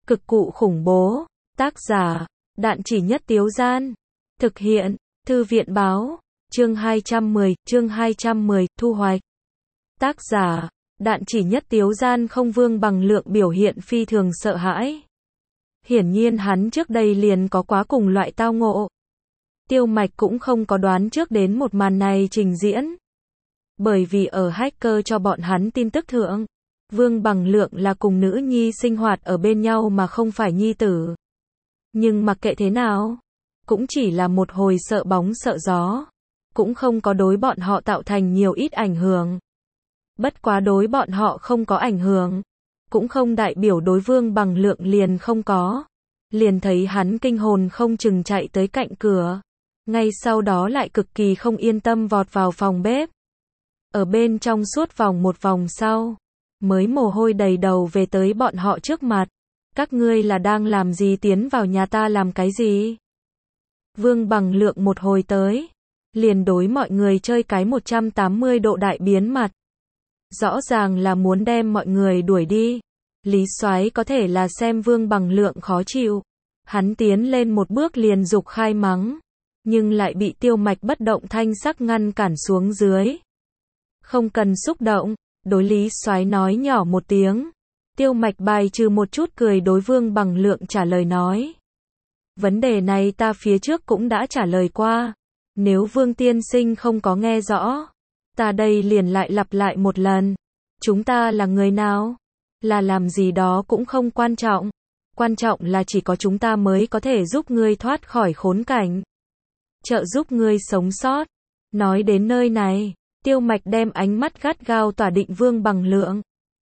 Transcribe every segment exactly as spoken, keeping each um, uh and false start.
Cực cụ khủng bố. Tác giả, Đạn Chỉ Nhất Tiếu Gian. Thực hiện, Thư viện báo. Chương hai trăm mười, chương hai trăm mười, thu hoạch. Tác giả, Đạn Chỉ Nhất Tiếu Gian. Không Vương Bằng Lượng biểu hiện phi thường sợ hãi. Hiển nhiên hắn trước đây liền có quá cùng loại tao ngộ. Tiêu Mạch cũng không có đoán trước đến một màn này trình diễn. Bởi vì ở hacker cho bọn hắn tin tức thượng, Vương Bằng Lượng là cùng nữ nhi sinh hoạt ở bên nhau mà không phải nhi tử. Nhưng mặc kệ thế nào, cũng chỉ là một hồi sợ bóng sợ gió, cũng không có đối bọn họ tạo thành nhiều ít ảnh hưởng. Bất quá đối bọn họ không có ảnh hưởng, cũng không đại biểu đối Vương Bằng Lượng liền không có. Liền thấy hắn kinh hồn không chừng chạy tới cạnh cửa, ngay sau đó lại cực kỳ không yên tâm vọt vào phòng bếp. Ở bên trong suốt vòng một vòng sau, mới mồ hôi đầy đầu về tới bọn họ trước mặt. Các ngươi là đang làm gì, tiến vào nhà ta làm cái gì? Vương Bằng Lượng một hồi tới, liền đối mọi người chơi cái một trăm tám mươi độ đại biến mặt. Rõ ràng là muốn đem mọi người đuổi đi. Lý Soái có thể là xem Vương Bằng Lượng khó chịu, hắn tiến lên một bước liền dục khai mắng, nhưng lại bị Tiêu Mạch bất động thanh sắc ngăn cản xuống dưới. Không cần xúc động, đối Lý Soái nói nhỏ một tiếng. Tiêu Mạch bài trừ một chút cười đối Vương Bằng Lượng trả lời nói. Vấn đề này ta phía trước cũng đã trả lời qua. Nếu Vương tiên sinh không có nghe rõ, ta đây liền lại lặp lại một lần. Chúng ta là người nào? Là làm gì đó cũng không quan trọng. Quan trọng là chỉ có chúng ta mới có thể giúp ngươi thoát khỏi khốn cảnh, trợ giúp ngươi sống sót. Nói đến nơi này, Tiêu Mạch đem ánh mắt gắt gao tỏa định Vương Bằng Lượng.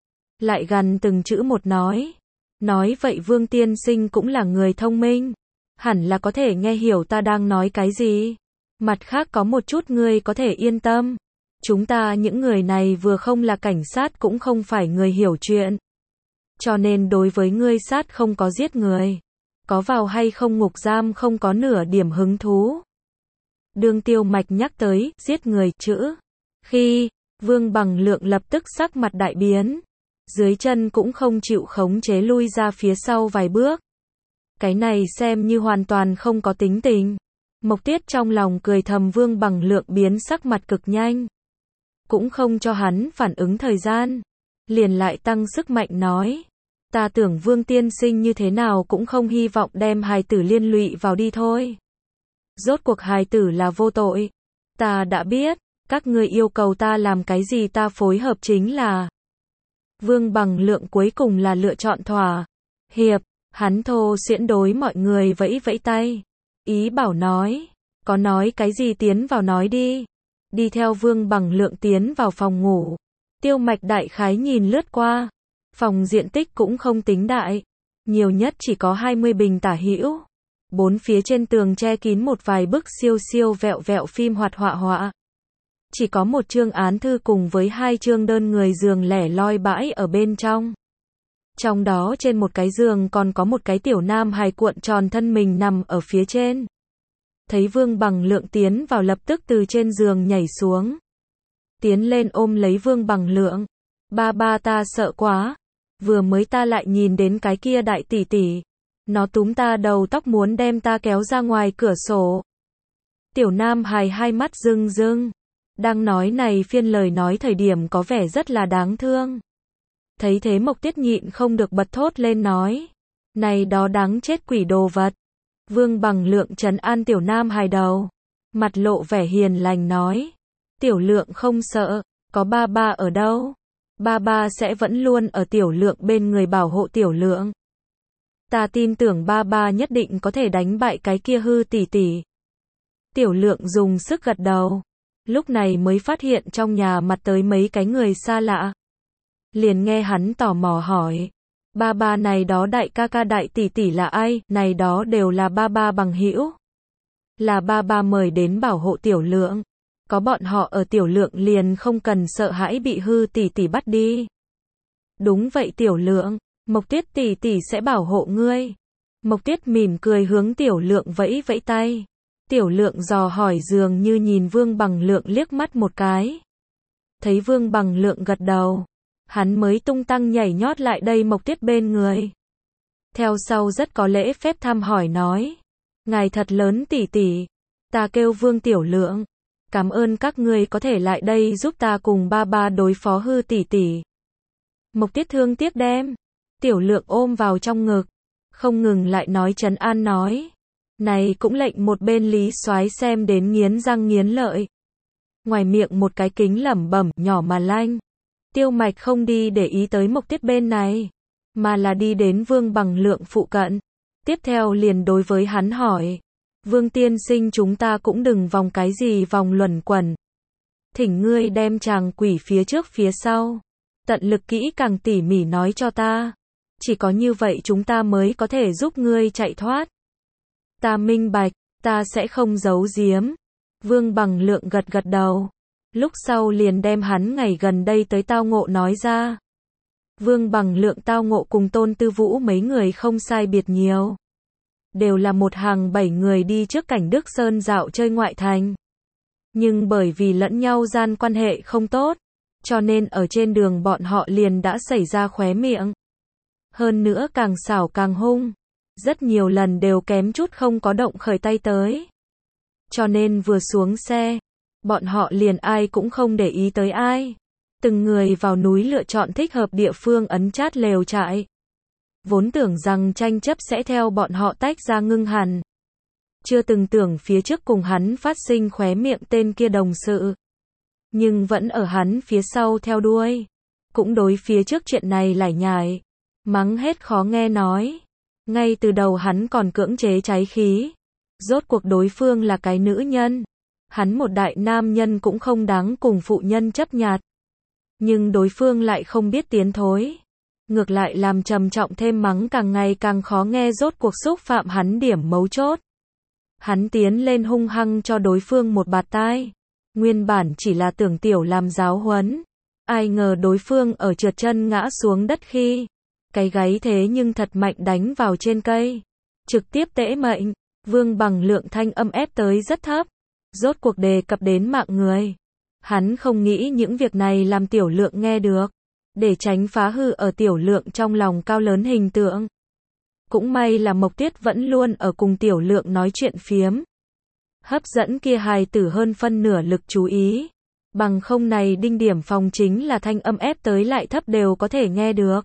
Lại gần từng chữ một nói. Nói vậy Vương tiên sinh cũng là người thông minh, hẳn là có thể nghe hiểu ta đang nói cái gì. Mặt khác có một chút ngươi có thể yên tâm. Chúng ta những người này vừa không là cảnh sát cũng không phải người hiểu chuyện. Cho nên đối với ngươi sát không có giết người, có vào hay không ngục giam không có nửa điểm hứng thú. Đương Tiêu Mạch nhắc tới giết người chữ khi, Vương Bằng Lượng lập tức sắc mặt đại biến, dưới chân cũng không chịu khống chế lui ra phía sau vài bước. Cái này xem như hoàn toàn không có tính tình. Mộc Tiết trong lòng cười thầm, Vương Bằng Lượng biến sắc mặt cực nhanh, cũng không cho hắn phản ứng thời gian, liền lại tăng sức mạnh nói. Ta tưởng Vương tiên sinh như thế nào cũng không hy vọng đem hài tử liên lụy vào đi thôi. Rốt cuộc hài tử là vô tội. Ta đã biết, các ngươi yêu cầu ta làm cái gì ta phối hợp chính là. Vương Bằng Lượng cuối cùng là lựa chọn thỏa hiệp, hắn thô xiễn đối mọi người vẫy vẫy tay, ý bảo nói, có nói cái gì tiến vào nói đi. Đi theo Vương Bằng Lượng tiến vào phòng ngủ. Tiêu Mạch đại khái nhìn lướt qua, phòng diện tích cũng không tính đại, nhiều nhất chỉ có hai mươi bình tả hữu. Bốn phía trên tường che kín một vài bức siêu siêu vẹo vẹo phim hoạt họa họa. Chỉ có một chương án thư cùng với hai chương đơn người giường lẻ loi bãi ở bên trong. Trong đó trên một cái giường còn có một cái tiểu nam hài cuộn tròn thân mình nằm ở phía trên. Thấy Vương Bằng Lượng tiến vào lập tức từ trên giường nhảy xuống, tiến lên ôm lấy Vương Bằng Lượng. Ba ba ta sợ quá, vừa mới ta lại nhìn đến cái kia đại tỷ tỷ, nó túm ta đầu tóc muốn đem ta kéo ra ngoài cửa sổ. Tiểu nam hài hai mắt rưng rưng, đang nói này phiên lời nói thời điểm có vẻ rất là đáng thương. Thấy thế Mộc Tiết nhịn không được bật thốt lên nói, này đó đáng chết quỷ đồ vật. Vương Bằng Lượng trấn an tiểu nam hài đầu, mặt lộ vẻ hiền lành nói, tiểu Lượng không sợ, có ba ba ở đâu, ba ba sẽ vẫn luôn ở tiểu Lượng bên người bảo hộ tiểu Lượng. Ta tin tưởng ba ba nhất định có thể đánh bại cái kia hư tỷ tỷ. Tiểu Lượng dùng sức gật đầu, lúc này mới phát hiện trong nhà mặt tới mấy cái người xa lạ. Liền nghe hắn tò mò hỏi, ba ba này đó đại ca ca đại tỷ tỷ là ai? Này đó đều là ba ba bằng hữu, là ba ba mời đến bảo hộ tiểu Lượng, có bọn họ ở tiểu Lượng liền không cần sợ hãi bị hư tỷ tỷ bắt đi. Đúng vậy tiểu Lượng, Mộc Tiết tỷ tỷ sẽ bảo hộ ngươi. Mộc Tiết mỉm cười hướng tiểu Lượng vẫy vẫy tay. Tiểu Lượng dò hỏi dường như nhìn Vương Bằng Lượng liếc mắt một cái. Thấy Vương Bằng Lượng gật đầu, hắn mới tung tăng nhảy nhót lại đây Mộc Tiết bên người. Theo sau rất có lễ phép thăm hỏi nói. Ngài thật lớn tỷ tỷ. Ta kêu Vương Tiểu Lượng. Cảm ơn các ngươi có thể lại đây giúp ta cùng ba ba đối phó hư tỷ tỷ. Mộc Tiết thương tiếc đem Tiểu Lượng ôm vào trong ngực, không ngừng lại nói trấn an nói. Này cũng lệnh một bên Lý Soái xem đến nghiến răng nghiến lợi. Ngoài miệng một cái kính lẩm bẩm, nhỏ mà lanh. Tiêu Mạch không đi để ý tới Mộc Tiết bên này, mà là đi đến Vương Bằng Lượng phụ cận. Tiếp theo liền đối với hắn hỏi. Vương tiên sinh, chúng ta cũng đừng vòng cái gì vòng luẩn quẩn. Thỉnh ngươi đem chàng quỷ phía trước phía sau, tận lực kỹ càng tỉ mỉ nói cho ta. Chỉ có như vậy chúng ta mới có thể giúp ngươi chạy thoát. Ta minh bạch, ta sẽ không giấu giếm. Vương Bằng Lượng gật gật đầu. Lúc sau liền đem hắn ngày gần đây tới tao ngộ nói ra. Vương Bằng Lượng tao ngộ cùng Tôn Tư Vũ mấy người không sai biệt nhiều. Đều là một hàng bảy người đi trước cảnh Đức Sơn dạo chơi ngoại thành. Nhưng bởi vì lẫn nhau gian quan hệ không tốt, cho nên ở trên đường bọn họ liền đã xảy ra khóe miệng. Hơn nữa càng xảo càng hung. Rất nhiều lần đều kém chút không có động khởi tay tới. Cho nên vừa xuống xe, bọn họ liền ai cũng không để ý tới ai. Từng người vào núi lựa chọn thích hợp địa phương ấn chát lều trại. Vốn tưởng rằng tranh chấp sẽ theo bọn họ tách ra ngưng hẳn. Chưa từng tưởng phía trước cùng hắn phát sinh khóe miệng tên kia đồng sự. Nhưng vẫn ở hắn phía sau theo đuôi. Cũng đối phía trước chuyện này lải nhải. Mắng hết khó nghe nói. Ngay từ đầu hắn còn cưỡng chế cháy khí. Rốt cuộc đối phương là cái nữ nhân. Hắn một đại nam nhân cũng không đáng cùng phụ nhân chấp nhặt. Nhưng đối phương lại không biết tiến thối. Ngược lại làm trầm trọng thêm mắng càng ngày càng khó nghe, rốt cuộc xúc phạm hắn điểm mấu chốt. Hắn tiến lên hung hăng cho đối phương một bạt tai. Nguyên bản chỉ là tưởng tiểu làm giáo huấn. Ai ngờ đối phương ở trượt chân ngã xuống đất khi cái gáy thế nhưng thật mạnh đánh vào trên cây. Trực tiếp tễ mệnh. Vương Bằng Lượng thanh âm ép tới rất thấp. Rốt cuộc đề cập đến mạng người. Hắn không nghĩ những việc này làm Tiểu Lượng nghe được. Để tránh phá hư ở Tiểu Lượng trong lòng cao lớn hình tượng. Cũng may là Mộc Tuyết vẫn luôn ở cùng Tiểu Lượng nói chuyện phiếm. Hấp dẫn kia hài tử hơn phân nửa lực chú ý. Bằng không này đinh điểm phòng chính là thanh âm ép tới lại thấp đều có thể nghe được.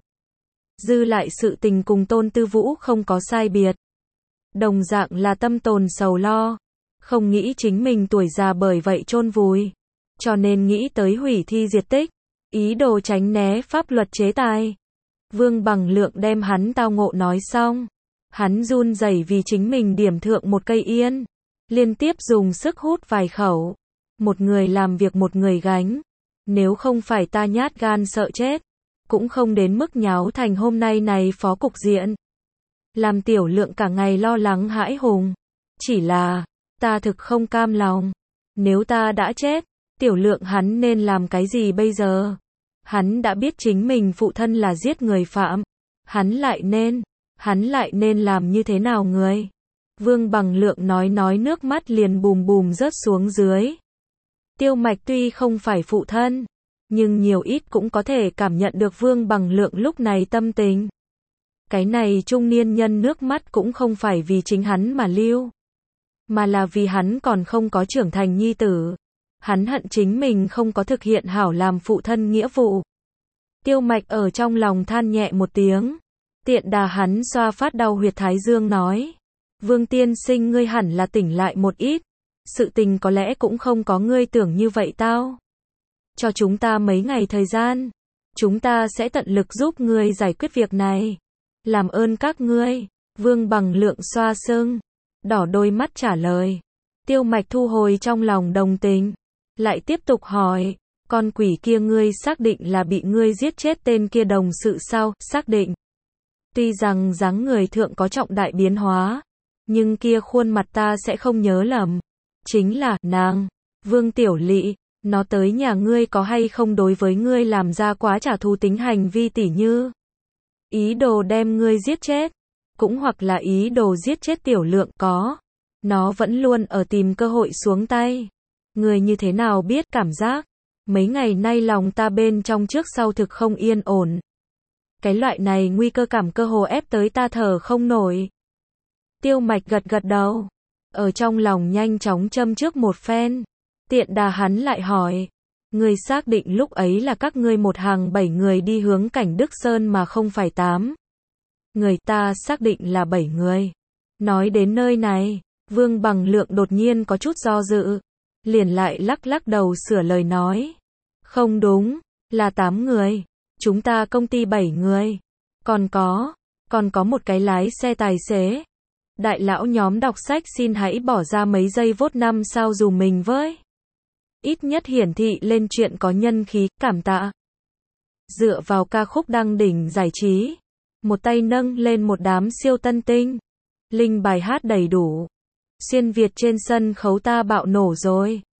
Dư lại sự tình cùng Tôn Tư Vũ không có sai biệt. Đồng dạng là tâm tồn sầu lo. Không nghĩ chính mình tuổi già bởi vậy chôn vùi. Cho nên nghĩ tới hủy thi diệt tích. Ý đồ tránh né pháp luật chế tài. Vương Bằng Lượng đem hắn tao ngộ nói xong. Hắn run rẩy vì chính mình điểm thượng một cây yên. Liên tiếp dùng sức hút vài khẩu. Một người làm việc một người gánh. Nếu không phải ta nhát gan sợ chết, cũng không đến mức nháo thành hôm nay này phó cục diện. Làm Tiểu Lượng cả ngày lo lắng hãi hùng. Chỉ là, ta thực không cam lòng. Nếu ta đã chết, Tiểu Lượng hắn nên làm cái gì bây giờ? Hắn đã biết chính mình phụ thân là giết người phạm. Hắn lại nên, hắn lại nên làm như thế nào người? Vương Bằng Lượng nói nói nước mắt liền bùm bùm rớt xuống dưới. Tiêu Mạch tuy không phải phụ thân, nhưng nhiều ít cũng có thể cảm nhận được Vương Bằng Lượng lúc này tâm tình. Cái này trung niên nhân nước mắt cũng không phải vì chính hắn mà lưu, mà là vì hắn còn không có trưởng thành nhi tử. Hắn hận chính mình không có thực hiện hảo làm phụ thân nghĩa vụ. Tiêu Mạch ở trong lòng than nhẹ một tiếng. Tiện đà hắn xoa phát đau huyệt thái dương nói. Vương tiên sinh, ngươi hẳn là tỉnh lại một ít. Sự tình có lẽ cũng không có ngươi tưởng như vậy tao. Cho chúng ta mấy ngày thời gian. Chúng ta sẽ tận lực giúp ngươi giải quyết việc này. Làm ơn các ngươi. Vương Bằng Lượng xoa sưng, đỏ đôi mắt trả lời. Tiêu Mạch thu hồi trong lòng đồng tình. Lại tiếp tục hỏi. Con quỷ kia ngươi xác định là bị ngươi giết chết tên kia đồng sự sao? Xác định. Tuy rằng dáng người thượng có trọng đại biến hóa, nhưng kia khuôn mặt ta sẽ không nhớ lầm. Chính là, nàng, Vương Tiểu Lị, nó tới nhà ngươi có hay không đối với ngươi làm ra quá trả thù tính hành vi tỉ như ý đồ đem ngươi giết chết, cũng hoặc là ý đồ giết chết Tiểu Lượng có. Nó vẫn luôn ở tìm cơ hội xuống tay. Ngươi như thế nào biết cảm giác? Mấy ngày nay lòng ta bên trong trước sau thực không yên ổn. Cái loại này nguy cơ cảm cơ hồ ép tới ta thở không nổi. Tiêu Mạch gật gật đầu. Ở trong lòng nhanh chóng châm trước một phen. Tiện đà hắn lại hỏi. Ngươi xác định lúc ấy là các ngươi một hàng bảy người đi hướng cảnh Đức Sơn mà không phải tám. Người ta xác định là bảy người. Nói đến nơi này, Vương Bằng Lượng đột nhiên có chút do dự. Liền lại lắc lắc đầu sửa lời nói. Không đúng, là tám người. Chúng ta công ty bảy người. Còn có, còn có một cái lái xe tài xế. Đại lão nhóm đọc sách xin hãy bỏ ra mấy giây vote năm sao dù mình với. Ít nhất hiển thị lên chuyện có nhân khí, cảm tạ. Dựa vào ca khúc đăng đỉnh giải trí. Một tay nâng lên một đám siêu tân tinh. Linh bài hát đầy đủ. Xuyên Việt trên sân khấu ta bạo nổ rồi.